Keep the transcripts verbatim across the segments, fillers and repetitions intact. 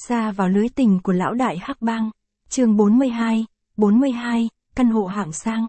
Sa vào lưới tình của lão đại hắc bang. Chương bốn mươi hai, bốn mươi hai, căn hộ hạng sang.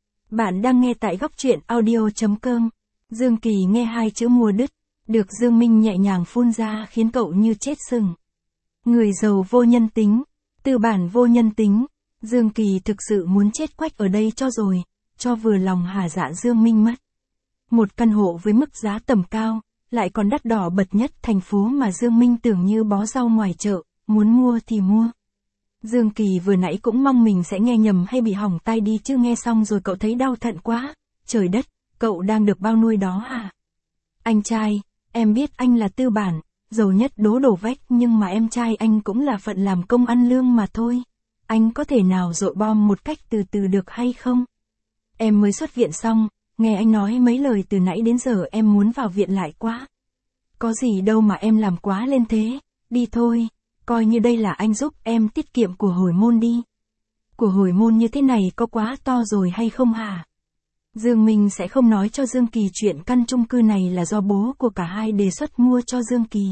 Bạn đang nghe tại góc truyện audio chấm com. Dương Kỳ nghe hai chữ mua đứt, được Dương Minh nhẹ nhàng phun ra khiến cậu như chết sừng. Người giàu vô nhân tính, tư bản vô nhân tính, Dương Kỳ thực sự muốn chết quách ở đây cho rồi, cho vừa lòng hà dạ Dương Minh mất. Một căn hộ với mức giá tầm cao, lại còn đắt đỏ bậc nhất thành phố mà Dương Minh tưởng như bó rau ngoài chợ, muốn mua thì mua. Dương Kỳ vừa nãy cũng mong mình sẽ nghe nhầm hay bị hỏng tai đi chứ nghe xong rồi cậu thấy đau thận quá. Trời đất, cậu đang được bao nuôi đó hả? Anh trai, em biết anh là tư bản, giàu nhất đố đổ vách nhưng mà em trai anh cũng là phận làm công ăn lương mà thôi. Anh có thể nào dội bom một cách từ từ được hay không? Em mới xuất viện xong, nghe anh nói mấy lời từ nãy đến giờ em muốn vào viện lại quá. Có gì đâu mà em làm quá lên thế, đi thôi, coi như đây là anh giúp em tiết kiệm của hồi môn đi. Của hồi môn như thế này có quá to rồi hay không hả? Dương Minh sẽ không nói cho Dương Kỳ chuyện căn chung cư này là do bố của cả hai đề xuất mua cho Dương Kỳ.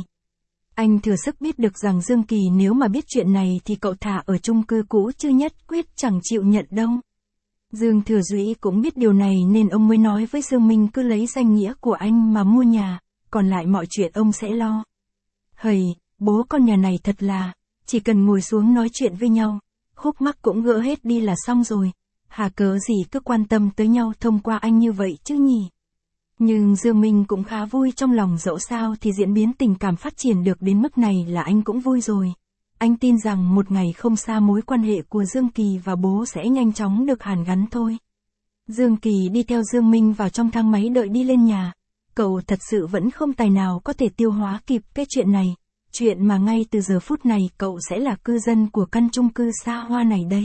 Anh thừa sức biết được rằng Dương Kỳ nếu mà biết chuyện này thì cậu thả ở chung cư cũ chứ nhất quyết chẳng chịu nhận đâu. Dương Thừa Duy cũng biết điều này nên ông mới nói với Dương Minh cứ lấy danh nghĩa của anh mà mua nhà, còn lại mọi chuyện ông sẽ lo. Hầy, bố con nhà này thật là, chỉ cần ngồi xuống nói chuyện với nhau, khúc mắc cũng gỡ hết đi là xong rồi, hà cớ gì cứ quan tâm tới nhau thông qua anh như vậy chứ nhỉ. Nhưng Dương Minh cũng khá vui trong lòng, dẫu sao thì diễn biến tình cảm phát triển được đến mức này là anh cũng vui rồi. Anh tin rằng một ngày không xa mối quan hệ của Dương Kỳ và bố sẽ nhanh chóng được hàn gắn thôi. Dương Kỳ đi theo Dương Minh vào trong thang máy đợi đi lên nhà. Cậu thật sự vẫn không tài nào có thể tiêu hóa kịp cái chuyện này. Chuyện mà ngay từ giờ phút này cậu sẽ là cư dân của căn chung cư xa hoa này đây.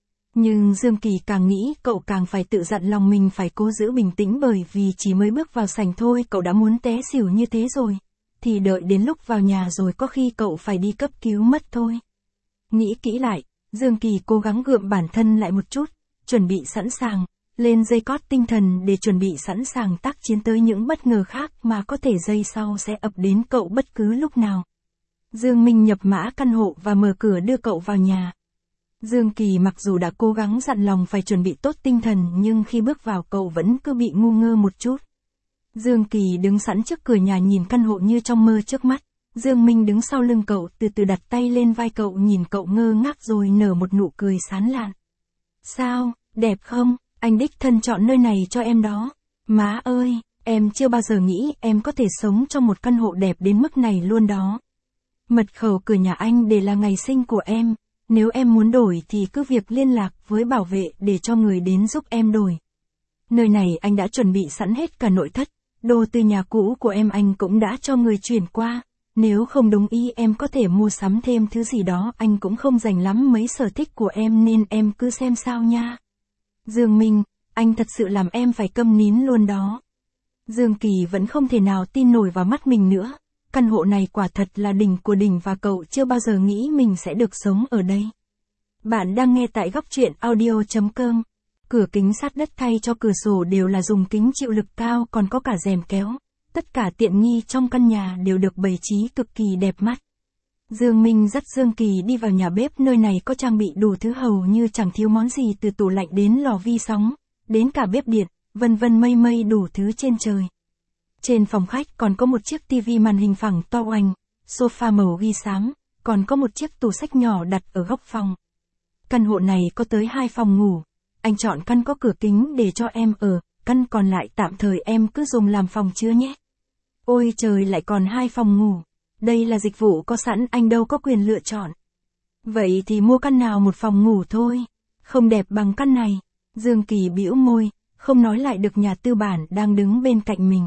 Nhưng Dương Kỳ càng nghĩ cậu càng phải tự dặn lòng mình phải cố giữ bình tĩnh, bởi vì chỉ mới bước vào sảnh thôi cậu đã muốn té xỉu như thế rồi. Thì đợi đến lúc vào nhà rồi có khi cậu phải đi cấp cứu mất thôi. Nghĩ kỹ lại, Dương Kỳ cố gắng gượng bản thân lại một chút, chuẩn bị sẵn sàng, lên dây cót tinh thần để chuẩn bị sẵn sàng tác chiến tới những bất ngờ khác mà có thể giây sau sẽ ập đến cậu bất cứ lúc nào. Dương Minh nhập mã căn hộ và mở cửa đưa cậu vào nhà. Dương Kỳ mặc dù đã cố gắng dặn lòng phải chuẩn bị tốt tinh thần nhưng khi bước vào cậu vẫn cứ bị ngu ngơ một chút. Dương Kỳ đứng sẵn trước cửa nhà nhìn căn hộ như trong mơ trước mắt. Dương Minh đứng sau lưng cậu, từ từ đặt tay lên vai cậu, nhìn cậu ngơ ngác rồi nở một nụ cười sán lạn. Sao, đẹp không? Anh đích thân chọn nơi này cho em đó. Má ơi, em chưa bao giờ nghĩ em có thể sống trong một căn hộ đẹp đến mức này luôn đó. Mật khẩu cửa nhà anh để là ngày sinh của em. Nếu em muốn đổi thì cứ việc liên lạc với bảo vệ để cho người đến giúp em đổi. Nơi này anh đã chuẩn bị sẵn hết cả nội thất. Đồ từ nhà cũ của em anh cũng đã cho người chuyển qua. Nếu không đúng ý em có thể mua sắm thêm thứ gì đó, anh cũng không rành lắm mấy sở thích của em nên em cứ xem sao nha. Dương Minh, anh thật sự làm em phải câm nín luôn đó. Dương Kỳ vẫn không thể nào tin nổi vào mắt mình nữa. Căn hộ này quả thật là đỉnh của đỉnh và cậu chưa bao giờ nghĩ mình sẽ được sống ở đây. Bạn đang nghe tại góc truyện audio chấm com. Cửa kính sát đất thay cho cửa sổ đều là dùng kính chịu lực cao, còn có cả rèm kéo. Tất cả tiện nghi trong căn nhà đều được bày trí cực kỳ đẹp mắt. Dương Minh dắt Dương Kỳ đi vào nhà bếp, nơi này có trang bị đủ thứ hầu như chẳng thiếu món gì, từ tủ lạnh đến lò vi sóng, đến cả bếp điện, vân vân mây mây đủ thứ trên trời. Trên phòng khách còn có một chiếc tivi màn hình phẳng to oành, sofa màu ghi xám, còn có một chiếc tủ sách nhỏ đặt ở góc phòng. Căn hộ này có tới hai phòng ngủ. Anh chọn căn có cửa kính để cho em ở, căn còn lại tạm thời em cứ dùng làm phòng chứa nhé. Ôi trời, lại còn hai phòng ngủ. Đây là dịch vụ có sẵn, anh đâu có quyền lựa chọn. Vậy thì mua căn nào một phòng ngủ thôi. Không đẹp bằng căn này. Dương Kỳ bĩu môi, không nói lại được nhà tư bản đang đứng bên cạnh mình.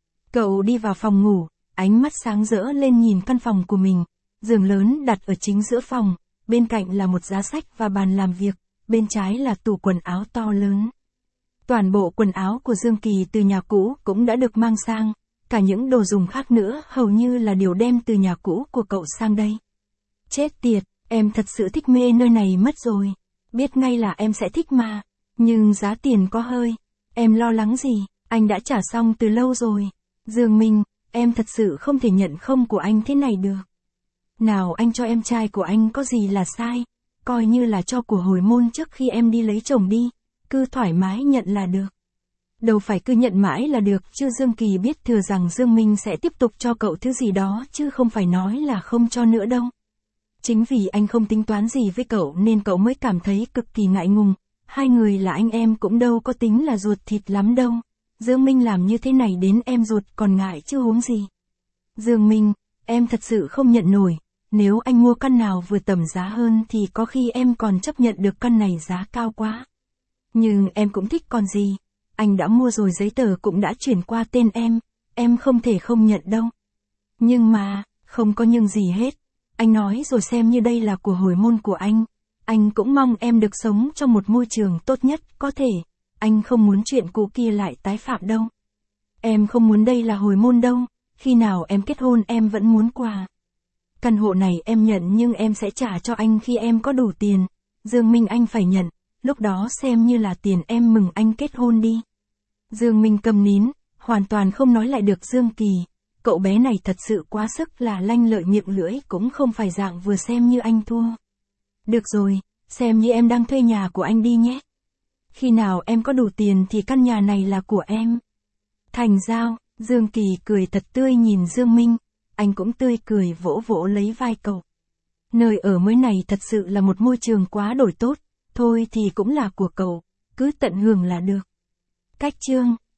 Cậu đi vào phòng ngủ, ánh mắt sáng rỡ lên nhìn căn phòng của mình. Giường lớn đặt ở chính giữa phòng, bên cạnh là một giá sách và bàn làm việc, bên trái là tủ quần áo to lớn. Toàn bộ quần áo của Dương Kỳ từ nhà cũ cũng đã được mang sang, cả những đồ dùng khác nữa hầu như là điều đem từ nhà cũ của cậu sang đây. Chết tiệt, em thật sự thích mê nơi này mất rồi. Biết ngay là em sẽ thích mà, nhưng giá tiền có hơi. Em lo lắng gì, anh đã trả xong từ lâu rồi. Dương Minh, em thật sự không thể nhận không của anh thế này được. Nào anh cho em trai của anh có gì là sai, coi như là cho của hồi môn trước khi em đi lấy chồng đi, cứ thoải mái nhận là được. Đâu phải cứ nhận mãi là được chứ. Dương Kỳ biết thừa rằng Dương Minh sẽ tiếp tục cho cậu thứ gì đó chứ không phải nói là không cho nữa đâu. Chính vì anh không tính toán gì với cậu nên cậu mới cảm thấy cực kỳ ngại ngùng, hai người là anh em cũng đâu có tính là ruột thịt lắm đâu. Dương Minh làm như thế này đến em ruột còn ngại chứ huống gì. Dương Minh, em thật sự không nhận nổi, nếu anh mua căn nào vừa tầm giá hơn thì có khi em còn chấp nhận được căn này giá cao quá. Nhưng em cũng thích còn gì, anh đã mua rồi giấy tờ cũng đã chuyển qua tên em, em không thể không nhận đâu. Nhưng mà, không có nhưng gì hết, anh nói rồi xem như đây là của hồi môn của anh, anh cũng mong em được sống trong một môi trường tốt nhất có thể, anh không muốn chuyện cũ kia lại tái phạm đâu. Em không muốn đây là hồi môn đâu, khi nào em kết hôn em vẫn muốn quà. Căn hộ này em nhận nhưng em sẽ trả cho anh khi em có đủ tiền. Dương Minh anh phải nhận, lúc đó xem như là tiền em mừng anh kết hôn đi. Dương Minh câm nín, hoàn toàn không nói lại được Dương Kỳ. Cậu bé này thật sự quá sức là lanh lợi, miệng lưỡi cũng không phải dạng vừa xem như anh thua. Được rồi, xem như em đang thuê nhà của anh đi nhé. Khi nào em có đủ tiền thì căn nhà này là của em. Thành giao, Dương Kỳ cười thật tươi nhìn Dương Minh, anh cũng tươi cười vỗ vỗ lấy vai cậu. Nơi ở mới này thật sự là một môi trường quá đổi tốt, thôi thì cũng là của cậu, cứ tận hưởng là được. Cách chương